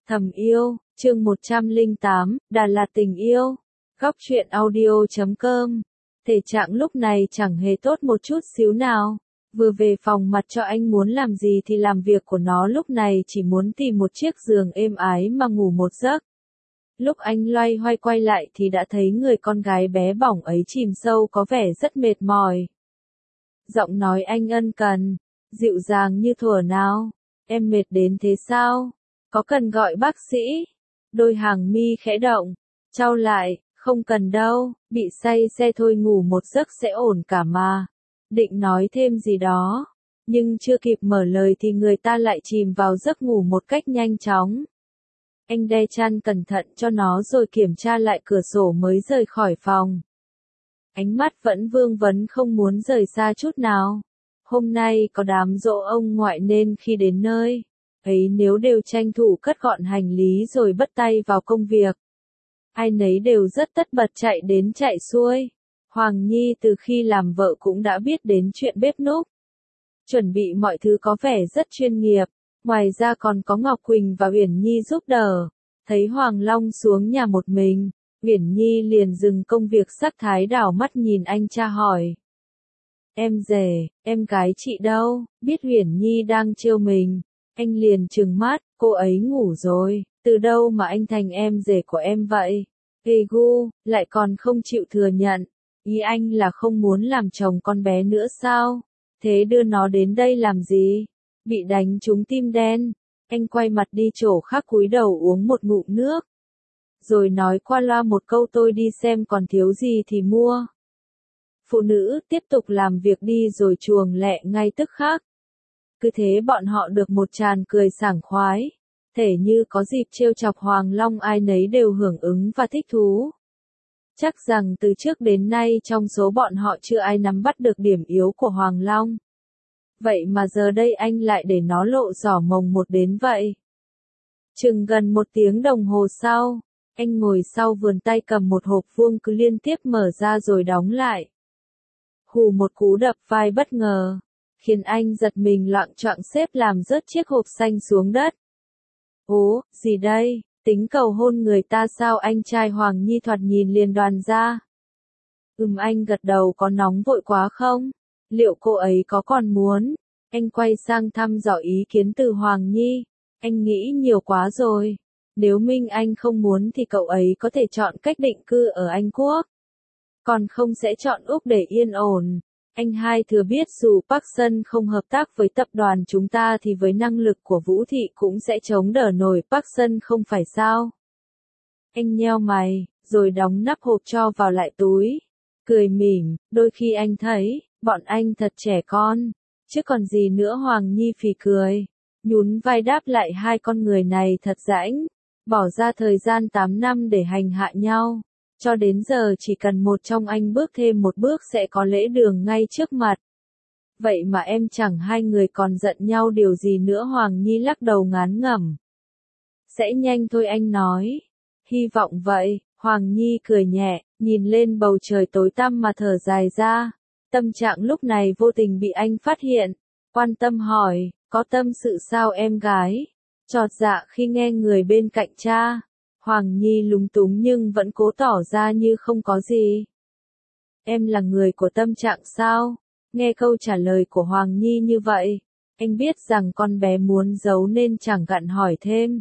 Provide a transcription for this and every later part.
Thầm yêu, chương 108, Đà Lạt tình yêu. Góc truyện audio.com. Thể trạng lúc này chẳng hề tốt một chút xíu nào. Vừa về phòng mặt cho anh muốn làm gì thì làm, việc của nó lúc này chỉ muốn tìm một chiếc giường êm ái mà ngủ một giấc. Lúc anh loay hoay quay lại thì đã thấy người con gái bé bỏng ấy chìm sâu có vẻ rất mệt mỏi. Giọng nói anh ân cần, dịu dàng như thuở nào. Em mệt đến thế sao? Có cần gọi bác sĩ? Đôi hàng mi khẽ động, chau lại, không cần đâu, bị say xe thôi, ngủ một giấc sẽ ổn cả mà. Định nói thêm gì đó, nhưng chưa kịp mở lời thì người ta lại chìm vào giấc ngủ một cách nhanh chóng. Anh đe chăn cẩn thận cho nó rồi kiểm tra lại cửa sổ mới rời khỏi phòng. Ánh mắt vẫn vương vấn không muốn rời xa chút nào. Hôm nay có đám giỗ ông ngoại nên khi đến nơi ấy nếu đều tranh thủ cất gọn hành lý rồi bắt tay vào công việc. Ai nấy đều rất tất bật chạy đến chạy xuôi. Hoàng Nhi từ khi làm vợ cũng đã biết đến chuyện bếp núc. Chuẩn bị mọi thứ có vẻ rất chuyên nghiệp. Ngoài ra còn có Ngọc Quỳnh và Uyển Nhi giúp đỡ. Thấy Hoàng Long xuống nhà một mình, Uyển Nhi liền dừng công việc sắc thái đảo mắt nhìn anh tra hỏi. Em rể, em gái chị đâu? Biết Uyển Nhi đang trêu mình, anh liền trừng mắt, cô ấy ngủ rồi, từ đâu mà anh thành em rể của em vậy? Ê gu, lại còn không chịu thừa nhận. Ý anh là không muốn làm chồng con bé nữa sao? Thế đưa nó đến đây làm gì? Bị đánh trúng tim đen. Anh quay mặt đi chỗ khác cúi đầu uống một ngụm nước. Rồi nói qua loa một câu, tôi đi xem còn thiếu gì thì mua. Phụ nữ tiếp tục làm việc đi rồi chuồng lẹ ngay tức khắc. Cứ thế bọn họ được một tràng cười sảng khoái. Thể như có dịp trêu chọc Hoàng Long, ai nấy đều hưởng ứng và thích thú. Chắc rằng từ trước đến nay trong số bọn họ chưa ai nắm bắt được điểm yếu của Hoàng Long. Vậy mà giờ đây anh lại để nó lộ giỏ mồng một đến vậy. Chừng gần 1 tiếng đồng hồ sau, anh ngồi sau vườn tay cầm một hộp vuông cứ liên tiếp mở ra rồi đóng lại. Hù một cú đập vai bất ngờ, khiến anh giật mình loạng choạng xếp làm rớt chiếc hộp xanh xuống đất. Ố, gì đây, tính cầu hôn người ta sao? Anh trai Hoàng Nhi thoạt nhìn liền đoàn ra. Anh gật đầu. Có nóng vội quá không? Liệu cô ấy có còn muốn? Anh quay sang thăm dò ý kiến từ Hoàng Nhi. Anh nghĩ nhiều quá rồi. Nếu Minh Anh không muốn thì cậu ấy có thể chọn cách định cư ở Anh Quốc. Còn không sẽ chọn Úc để yên ổn. Anh hai thừa biết dù Park Sun không hợp tác với tập đoàn chúng ta thì với năng lực của Vũ Thị cũng sẽ chống đỡ nổi Park Sun, không phải sao? Anh nheo mày, rồi đóng nắp hộp cho vào lại túi. Cười mỉm, đôi khi anh thấy, bọn anh thật trẻ con. Chứ còn gì nữa. Hoàng Nhi phì cười. Nhún vai đáp lại, hai con người này thật rãnh. Bỏ ra thời gian 8 năm để hành hạ nhau. Cho đến giờ chỉ cần một trong anh bước thêm một bước sẽ có lễ đường ngay trước mặt. Vậy mà em chẳng hai người còn giận nhau điều gì nữa? Hoàng Nhi lắc đầu ngán ngẩm. Sẽ nhanh thôi, anh nói. Hy vọng vậy. Hoàng Nhi cười nhẹ, nhìn lên bầu trời tối tăm mà thở dài ra. Tâm trạng lúc này vô tình bị anh phát hiện. Quan tâm hỏi, có tâm sự sao em gái? Chột dạ khi nghe người bên cạnh cha. Hoàng Nhi lúng túng nhưng vẫn cố tỏ ra như không có gì. Em là người của tâm trạng sao? Nghe câu trả lời của Hoàng Nhi như vậy, anh biết rằng con bé muốn giấu nên chẳng gặng hỏi thêm.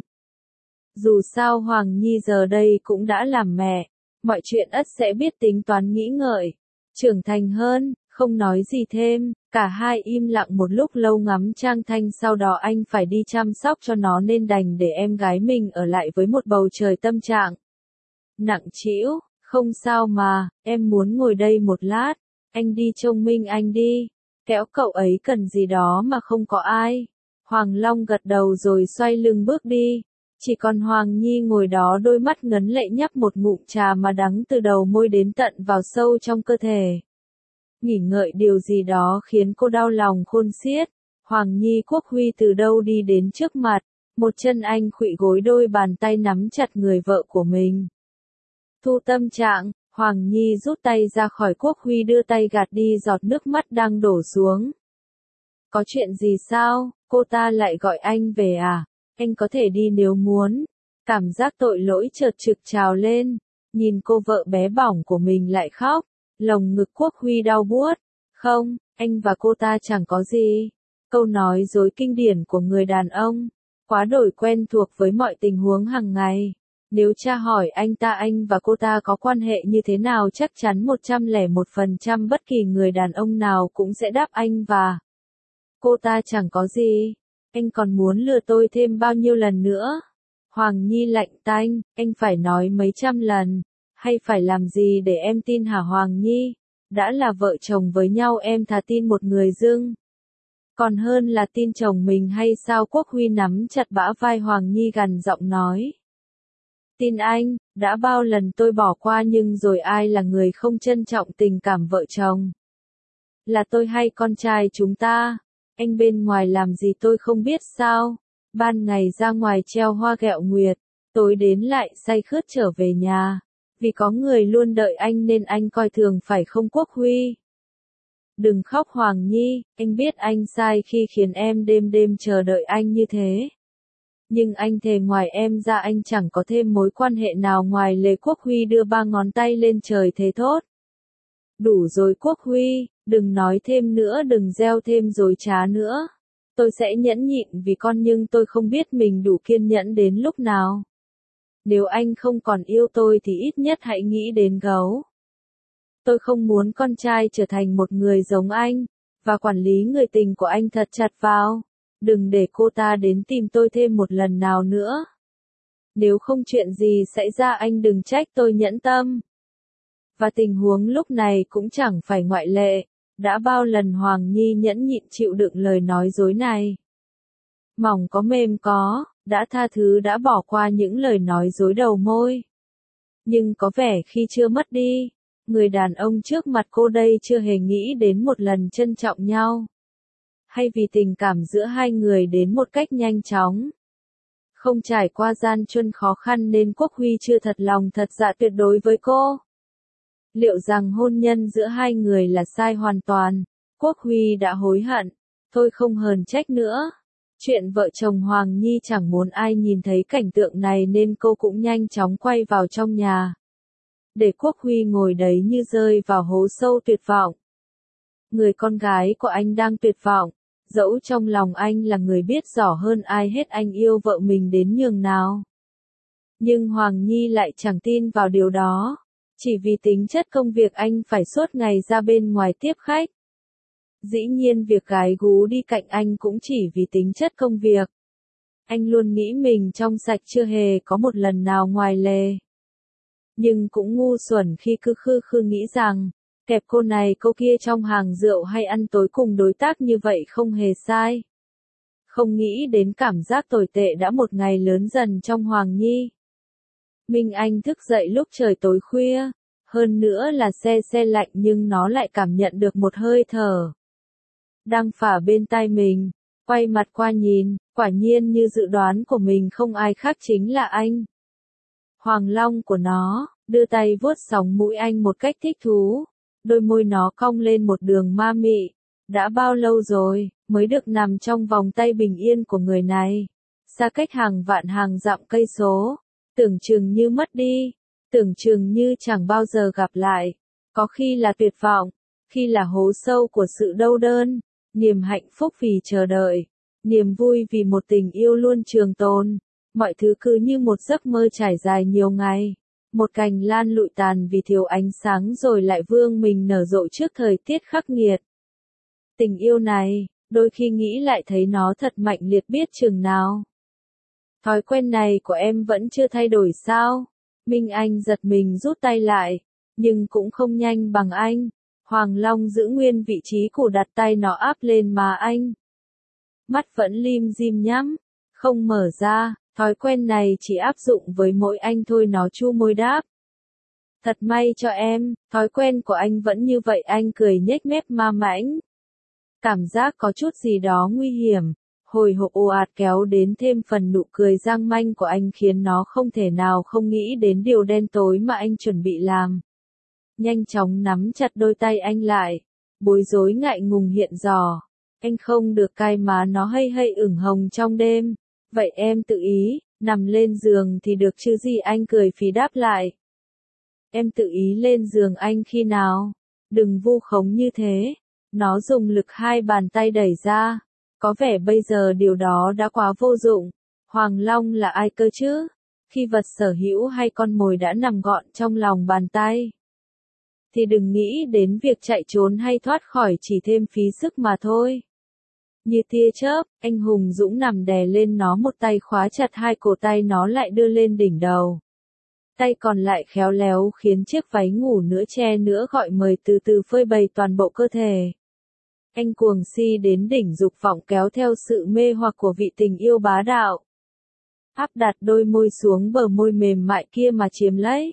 Dù sao Hoàng Nhi giờ đây cũng đã làm mẹ, mọi chuyện ắt sẽ biết tính toán nghĩ ngợi, trưởng thành hơn, không nói gì thêm. Cả hai im lặng một lúc lâu ngắm Trang Thanh, sau đó anh phải đi chăm sóc cho nó nên đành để em gái mình ở lại với một bầu trời tâm trạng nặng trĩu. Không sao mà, em muốn ngồi đây một lát, anh đi trông Minh Anh đi, kẻo cậu ấy cần gì đó mà không có ai. Hoàng Long gật đầu rồi xoay lưng bước đi. Chỉ còn Hoàng Nhi ngồi đó, đôi mắt ngấn lệ nhấp một ngụm trà mà đắng từ đầu môi đến tận vào sâu trong cơ thể. Nghỉ ngợi điều gì đó khiến cô đau lòng khôn xiết. Hoàng Nhi Quốc Huy từ đâu đi đến trước mặt, một chân anh khuỵu gối, đôi bàn tay nắm chặt người vợ của mình. Thu tâm trạng, Hoàng Nhi rút tay ra khỏi Quốc Huy, đưa tay gạt đi giọt nước mắt đang đổ xuống. Có chuyện gì sao? Cô ta lại gọi anh về à? Anh có thể đi nếu muốn, Cảm giác tội lỗi chợt trực trào lên, nhìn cô vợ bé bỏng của mình lại khóc, lồng ngực Quốc Huy đau buốt. Không, anh và cô ta chẳng có gì. Câu nói dối kinh điển của người đàn ông, quá đổi quen thuộc với mọi tình huống hàng ngày. Nếu cha hỏi anh và cô ta có quan hệ như thế nào chắc chắn 101% bất kỳ người đàn ông nào cũng sẽ đáp anh và cô ta chẳng có gì. Anh còn muốn lừa tôi thêm bao nhiêu lần nữa? Hoàng Nhi lạnh tanh, anh phải nói mấy trăm lần, hay phải làm gì để em tin hả Hoàng Nhi? Đã là vợ chồng với nhau em thà tin một người dưng. Còn hơn là tin chồng mình hay sao? Quốc Huy nắm chặt bả vai Hoàng Nhi gằn giọng nói. Tin anh, đã bao lần tôi bỏ qua nhưng rồi ai là người không trân trọng tình cảm vợ chồng? Là tôi hay con trai chúng ta? Anh bên ngoài làm gì tôi không biết sao? Ban ngày ra ngoài treo hoa ghẹo nguyệt, tối đến lại say khướt trở về nhà. Vì có người luôn đợi anh nên anh coi thường phải không Quốc Huy? Đừng khóc Hoàng Nhi, anh biết anh sai khi khiến em đêm đêm chờ đợi anh như thế. Nhưng anh thề ngoài em ra anh chẳng có thêm mối quan hệ nào ngoài Lê. Quốc Huy đưa ba ngón tay lên trời thế thốt. Đủ rồi Quốc Huy, đừng nói thêm nữa, đừng gieo thêm dối trá nữa. Tôi sẽ nhẫn nhịn vì con nhưng tôi không biết mình đủ kiên nhẫn đến lúc nào. Nếu anh không còn yêu tôi thì ít nhất hãy nghĩ đến gấu. Tôi không muốn con trai trở thành một người giống anh, và quản lý người tình của anh thật chặt vào. Đừng để cô ta đến tìm tôi thêm một lần nào nữa. Nếu không chuyện gì xảy ra anh đừng trách tôi nhẫn tâm. Và tình huống lúc này cũng chẳng phải ngoại lệ. Đã bao lần Hoàng Nhi nhẫn nhịn chịu đựng lời nói dối này. Mỏng có mềm có, đã tha thứ đã bỏ qua những lời nói dối đầu môi. Nhưng có vẻ khi chưa mất đi, người đàn ông trước mặt cô đây chưa hề nghĩ đến một lần trân trọng nhau. Hay vì tình cảm giữa hai người đến một cách nhanh chóng. Không trải qua gian truân khó khăn nên Quốc Huy chưa thật lòng thật dạ tuyệt đối với cô. Liệu rằng hôn nhân giữa hai người là sai hoàn toàn? Quốc Huy đã hối hận, thôi không hờn trách nữa. Chuyện vợ chồng Hoàng Nhi chẳng muốn ai nhìn thấy cảnh tượng này nên cô cũng nhanh chóng quay vào trong nhà. Để Quốc Huy ngồi đấy như rơi vào hố sâu tuyệt vọng. Người con gái của anh đang tuyệt vọng, dẫu trong lòng anh là người biết rõ hơn ai hết anh yêu vợ mình đến nhường nào. Nhưng Hoàng Nhi lại chẳng tin vào điều đó. Chỉ vì tính chất công việc anh phải suốt ngày ra bên ngoài tiếp khách. Dĩ nhiên việc gái gú đi cạnh anh cũng chỉ vì tính chất công việc. Anh luôn nghĩ mình trong sạch chưa hề có một lần nào ngoài lề. Nhưng cũng ngu xuẩn khi cứ khư nghĩ rằng, kẹp cô này cô kia trong hàng rượu hay ăn tối cùng đối tác như vậy không hề sai. Không nghĩ đến cảm giác tồi tệ đã một ngày lớn dần trong Hoàng Nhi. Minh Anh thức dậy lúc trời tối khuya, hơn nữa là xe lạnh nhưng nó lại cảm nhận được một hơi thở. Đang phả bên tai mình, quay mặt qua nhìn, quả nhiên như dự đoán của mình không ai khác chính là anh. Hoàng long của nó, đưa tay vuốt sóng mũi anh một cách thích thú, đôi môi nó cong lên một đường ma mị. Đã bao lâu rồi, mới được nằm trong vòng tay bình yên của người này, xa cách hàng vạn hàng dặm cây số. Tưởng chừng như mất đi, tưởng chừng như chẳng bao giờ gặp lại, có khi là tuyệt vọng, khi là hố sâu của sự đau đơn, niềm hạnh phúc vì chờ đợi, niềm vui vì một tình yêu luôn trường tồn, mọi thứ cứ như một giấc mơ trải dài nhiều ngày, một cành lan lụi tàn vì thiếu ánh sáng rồi lại vươn mình nở rộ trước thời tiết khắc nghiệt. Tình yêu này, đôi khi nghĩ lại thấy nó thật mạnh liệt biết chừng nào. Thói quen này của em vẫn chưa thay đổi sao? Minh Anh giật mình rút tay lại, nhưng cũng không nhanh bằng anh. Hoàng Long giữ nguyên vị trí củ đặt tay nó áp lên má anh. Mắt vẫn lim dim nhắm, không mở ra, thói quen này chỉ áp dụng với mỗi anh thôi nó chu môi đáp. Thật may cho em, thói quen của anh vẫn như vậy anh cười nhếch mép ma mãnh. Cảm giác có chút gì đó nguy hiểm. Hồi hộp ồ ạt kéo đến thêm phần nụ cười giang manh của anh khiến nó không thể nào không nghĩ đến điều đen tối mà anh chuẩn bị làm. Nhanh chóng nắm chặt đôi tay anh lại, bối rối ngại ngùng hiện rõ. Anh không được cai má nó hay ửng hồng trong đêm. Vậy em tự ý, Nằm lên giường thì được chứ gì, anh cười phì đáp lại. Em tự ý lên giường anh khi nào? Đừng vu khống như thế. Nó dùng lực hai bàn tay đẩy ra. Có vẻ bây giờ điều đó đã quá vô dụng. Hoàng Long là ai cơ chứ? Khi vật sở hữu hay con mồi đã nằm gọn trong lòng bàn tay, thì đừng nghĩ đến việc chạy trốn hay thoát khỏi, chỉ thêm phí sức mà thôi. Như tia chớp, anh hùng dũng nằm đè lên nó, một tay khóa chặt hai cổ tay nó lại đưa lên đỉnh đầu. Tay còn lại khéo léo khiến chiếc váy ngủ nữa che nữa gọi mời từ từ phơi bày toàn bộ cơ thể. Anh cuồng si đến đỉnh dục vọng kéo theo sự mê hoặc của vị tình yêu bá đạo. Áp đặt đôi môi xuống bờ môi mềm mại kia mà chiếm lấy.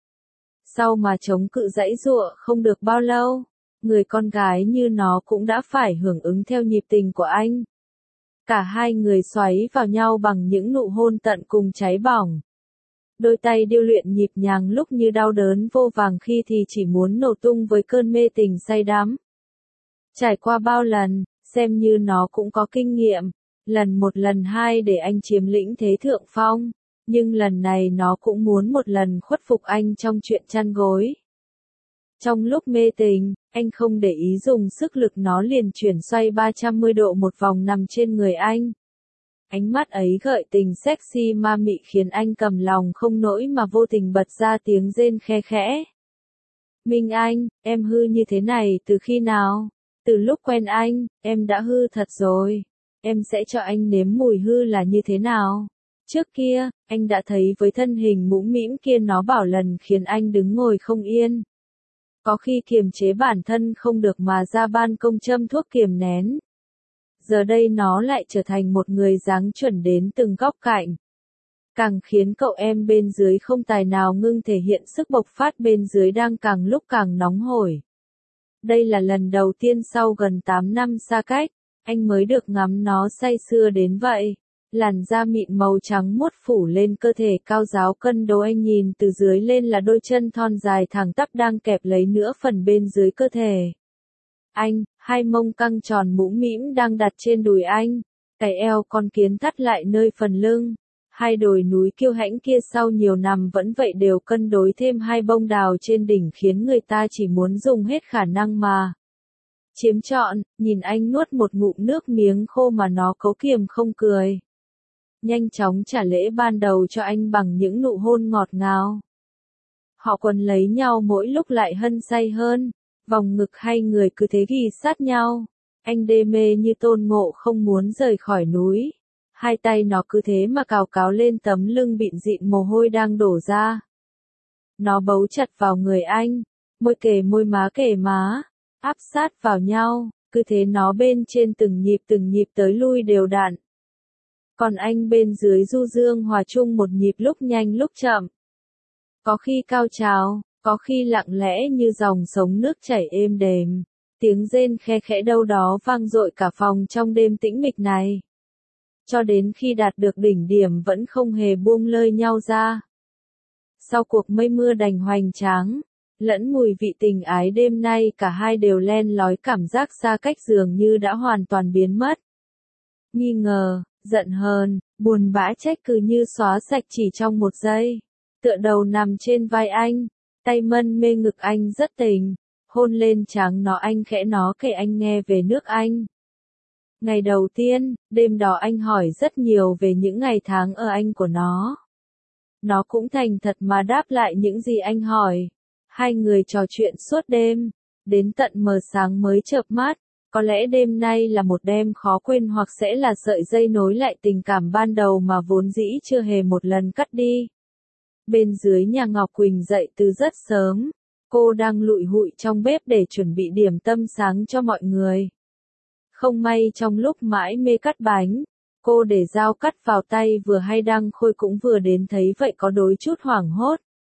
Sau mà chống cự giãy giụa không được bao lâu, người con gái như nó cũng đã phải hưởng ứng theo nhịp tình của anh. Cả hai người xoáy vào nhau bằng những nụ hôn tận cùng cháy bỏng. Đôi tay điêu luyện nhịp nhàng lúc như đau đớn vô vàng, khi thì chỉ muốn nổ tung với cơn mê tình say đắm. Trải qua bao lần, xem như nó cũng có kinh nghiệm, lần một lần hai để anh chiếm lĩnh thế thượng phong, nhưng lần này nó cũng muốn một lần khuất phục anh trong chuyện chăn gối. Trong lúc mê tình, anh không để ý dùng sức lực, nó liền chuyển xoay 360 độ một vòng nằm trên người anh. Ánh mắt ấy gợi tình sexy ma mị khiến anh cầm lòng không nổi mà vô tình bật ra tiếng rên khe khẽ. Minh Anh, em hư như thế này từ khi nào? Từ lúc quen anh, em đã hư thật rồi. Em sẽ cho anh nếm mùi hư là như thế nào. Trước kia, anh đã thấy với thân hình mũm mĩm kia nó bảo lần khiến anh đứng ngồi không yên. Có khi kiềm chế bản thân không được mà ra ban công châm thuốc kiềm nén. Giờ đây nó lại trở thành một người dáng chuẩn đến từng góc cạnh. Càng khiến cậu em bên dưới không tài nào ngưng, thể hiện sức bộc phát bên dưới đang càng lúc càng nóng hổi. Đây là lần đầu tiên sau gần 8 năm xa cách, anh mới được ngắm nó say sưa đến vậy. Làn da mịn màu trắng muốt phủ lên cơ thể cao ráo cân đối, anh nhìn từ dưới lên là đôi chân thon dài thẳng tắp đang kẹp lấy nửa phần bên dưới cơ thể. Anh, hai mông căng tròn mũm mĩm đang đặt trên đùi anh, cái eo con kiến thắt lại nơi phần lưng. Hai đồi núi kiêu hãnh kia sau nhiều năm vẫn vậy đều cân đối, thêm hai bông đào trên đỉnh khiến người ta chỉ muốn dùng hết khả năng mà chiếm trọn. Nhìn anh nuốt một ngụm nước miếng khô mà nó cố kiềm không cười. Nhanh chóng trả lễ ban đầu cho anh bằng những nụ hôn ngọt ngào. Họ quấn lấy nhau mỗi lúc lại hân say hơn, vòng ngực hai người cứ thế ghì sát nhau. Anh đê mê như Tôn Ngộ không muốn rời khỏi núi. Hai tay nó cứ thế mà cào cào lên tấm lưng bịn dịn mồ hôi đang đổ ra. Nó bấu chặt vào người anh, môi kề môi má kề má, áp sát vào nhau, cứ thế nó bên trên từng nhịp tới lui đều đặn. Còn anh bên dưới du dương hòa chung một nhịp lúc nhanh lúc chậm. Có khi cao trào, có khi lặng lẽ như dòng sống nước chảy êm đềm. Tiếng rên khe khẽ đâu đó vang dội cả phòng trong đêm tĩnh mịch này. Cho đến khi đạt được đỉnh điểm vẫn không hề buông lơi nhau ra. Sau cuộc mây mưa đành hoành tráng, lẫn mùi vị tình ái đêm nay, cả hai đều len lói cảm giác xa cách dường như đã hoàn toàn biến mất. Nghi ngờ, giận hờn, buồn bã trách cứ như xóa sạch chỉ trong một giây. Tựa đầu nằm trên vai anh, tay mân mê ngực anh rất tình, hôn lên trán nó, anh khẽ nó kể anh nghe về nước anh. Ngày đầu tiên, đêm đó anh hỏi rất nhiều về những ngày tháng ở Anh của nó. Nó cũng thành thật mà đáp lại những gì anh hỏi. Hai người trò chuyện suốt đêm, đến tận mờ sáng mới chợp mắt. Có lẽ đêm nay là một đêm khó quên, hoặc sẽ là sợi dây nối lại tình cảm ban đầu mà vốn dĩ chưa hề một lần cắt đi. Bên dưới nhà Ngọc Quỳnh dậy từ rất sớm. Cô đang lụi hụi trong bếp để chuẩn bị điểm tâm sáng cho mọi người. Không may trong lúc mãi mê cắt bánh, cô để dao cắt vào tay vừa hay Đăng Khôi cũng vừa đến thấy vậy có đôi chút hoảng hốt.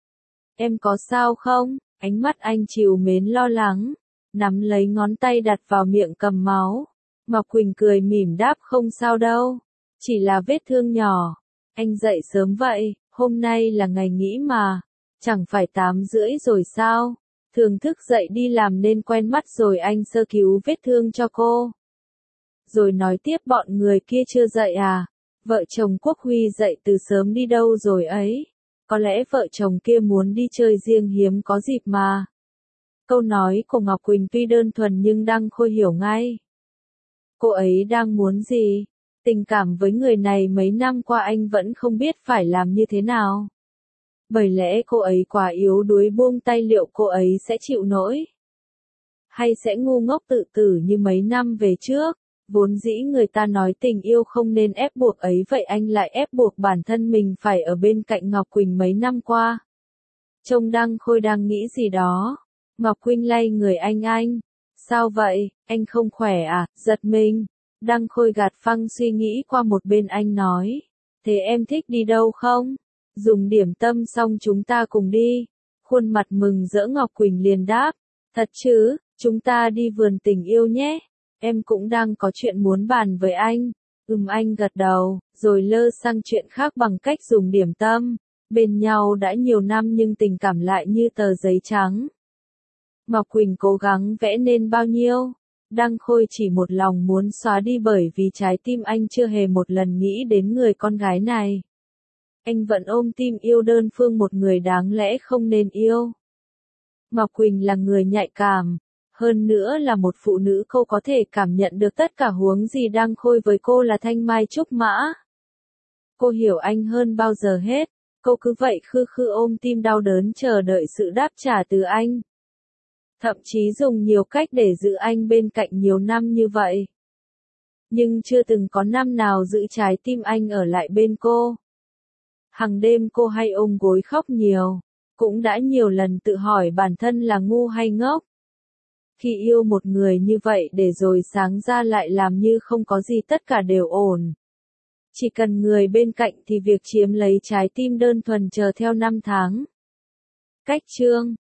Em có sao không? Ánh mắt anh trìu mến lo lắng, nắm lấy ngón tay đặt vào miệng cầm máu. Ngọc Quỳnh cười mỉm đáp không sao đâu, chỉ là vết thương nhỏ. Anh dậy sớm vậy, hôm nay là ngày nghỉ mà, chẳng phải 8:30 rồi sao? Thường thức dậy đi làm nên quen mắt rồi, anh sơ cứu vết thương cho cô. Rồi nói tiếp, bọn người kia chưa dậy à? Vợ chồng Quốc Huy dậy từ sớm đi đâu rồi ấy? Có lẽ vợ chồng kia muốn đi chơi riêng hiếm có dịp mà. Câu nói của Ngọc Quỳnh tuy đơn thuần nhưng Đăng Khôi hiểu ngay. Cô ấy đang muốn gì? Tình cảm với người này mấy năm qua anh vẫn không biết phải làm như thế nào. Bởi lẽ cô ấy quá yếu đuối, buông tay liệu cô ấy sẽ chịu nổi? Hay sẽ ngu ngốc tự tử như mấy năm về trước? Vốn dĩ người ta nói tình yêu không nên ép buộc ấy, vậy anh lại ép buộc bản thân mình phải ở bên cạnh Ngọc Quỳnh mấy năm qua. Trông Đăng Khôi đang nghĩ gì đó. Ngọc Quỳnh lay người anh. Sao vậy, anh không khỏe à? Giật mình. Đăng Khôi gạt phăng suy nghĩ qua một bên, anh nói. Thế em thích đi đâu không? Dùng điểm tâm xong chúng ta cùng đi. Khuôn mặt mừng rỡ Ngọc Quỳnh liền đáp. Thật chứ, chúng ta đi vườn tình yêu nhé. Em cũng đang có chuyện muốn bàn với anh. Anh gật đầu, rồi lơ sang chuyện khác bằng cách dùng điểm tâm. Bên nhau đã nhiều năm nhưng tình cảm lại như tờ giấy trắng. Ngọc Quỳnh cố gắng vẽ nên bao nhiêu. Đăng Khôi chỉ một lòng muốn xóa đi, bởi vì trái tim anh chưa hề một lần nghĩ đến người con gái này. Anh vẫn ôm tim yêu đơn phương một người đáng lẽ không nên yêu. Ngọc Quỳnh là người nhạy cảm. Hơn nữa là một phụ nữ, cô có thể cảm nhận được tất cả, huống gì Đăng Khôi với cô là thanh mai trúc mã. Cô hiểu anh hơn bao giờ hết. Cô cứ vậy khư khư ôm tim đau đớn chờ đợi sự đáp trả từ anh. Thậm chí dùng nhiều cách để giữ anh bên cạnh nhiều năm như vậy. Nhưng chưa từng có năm nào giữ trái tim anh ở lại bên cô. Hằng đêm cô hay ôm gối khóc nhiều. Cũng đã nhiều lần tự hỏi bản thân là ngu hay ngốc. Khi yêu một người như vậy để rồi sáng ra lại làm như không có gì, tất cả đều ổn. Chỉ cần người bên cạnh thì việc chiếm lấy trái tim đơn thuần chờ theo năm tháng. Cách chương